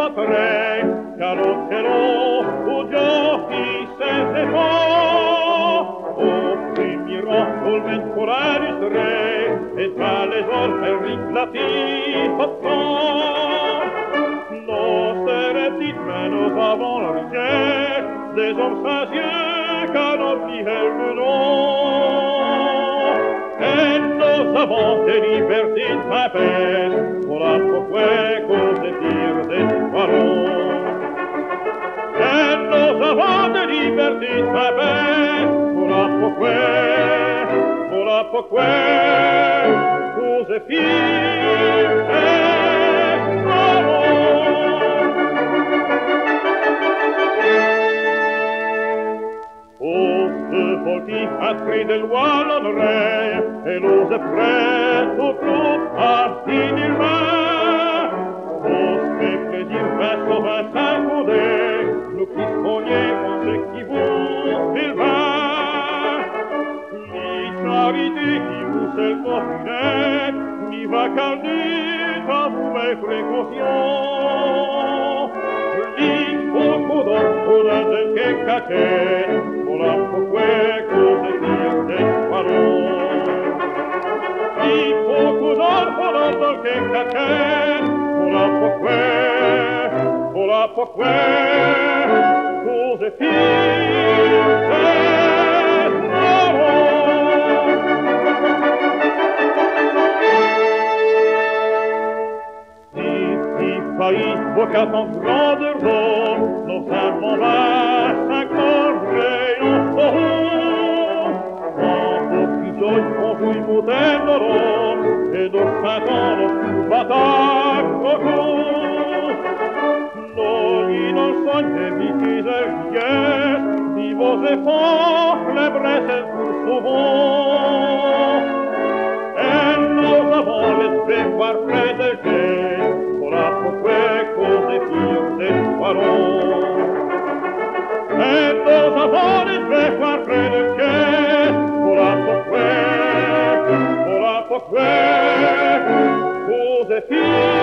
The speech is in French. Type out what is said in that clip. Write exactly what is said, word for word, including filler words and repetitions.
combattrei, carrozzelò, o giochi senza fa, o primirò col mentoraris re, et tra les orfes riclatif obtint. Nos hérétiques, mais nous avons la richesse des hommes sincères, car nos fidèles menons. Et nous avons des libertés très belles, voilà pourquoi cause dire des parents. Et nous avons des libertés très belles, voilà pourquoi, voilà pourquoi cause dire des parents. Volti a cri del wallon re, e l'ose presto tout a finir me. Osque plaisir verso va s'accouder, nous qui sognez en ce qui vous filme. Ni charité qui vous seul confinet, ni va caldir à vous mes précautions. Ni beaucoup d'enfants de che cachet, voilà pourquoi cause dire des parents. Si beaucoup d'enfants dans che cachet, voilà pourquoi, voilà pourquoi cause dire des parents. Si, si, faillit, vocat en grande Rome, nos amants va s'accorder en soront. En vos pigeons, on vous y moutène de Rome, et nos cinquants, nos batailles recours. Nos innocents évités et vieilles, si vos efforts, les bresses vous sauvons. Et nous avons l'espoir près de Dieu, voilà pourquoi cause dire des parents. Et nous avons l'espoir près de Dieu, voilà pourquoi, voilà pourquoi cause dire